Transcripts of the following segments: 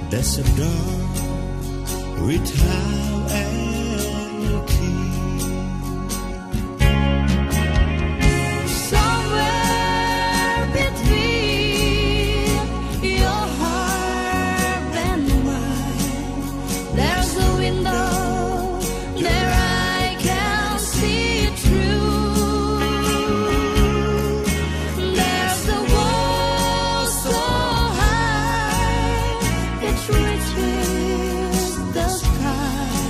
There's a door without a key. Somewhere between your heart and mine, there's a window there I can see through. There's a wall so high it reaches the sky.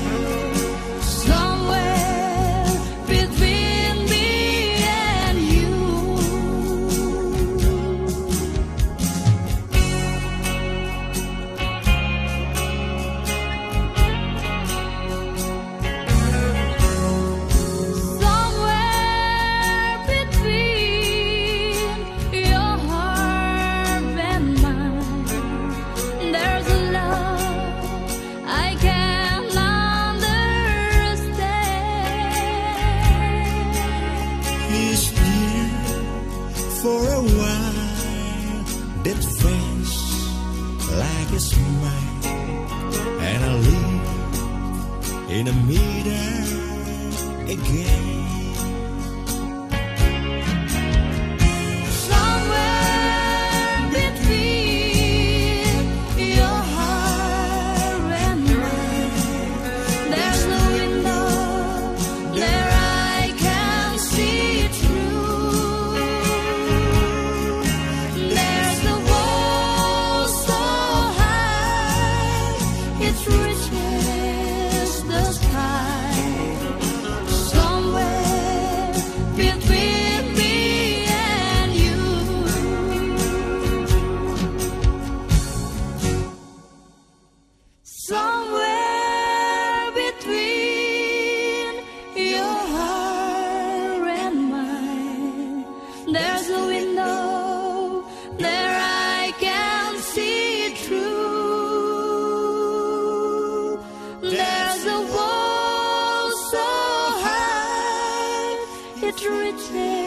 Somewhere between me and you. Somewhere between your heart and mine, there's a love I can't understand. He's here for a while, that face like a smile, and I live in the middle again. Somewhere between your heart and mine, there's a window there I can see through. There's a wall so high it reaches the sky. Somewhere between me and you. Somewhere between your heart and mine, there's a window there I can see through. There's a wall so high it reaches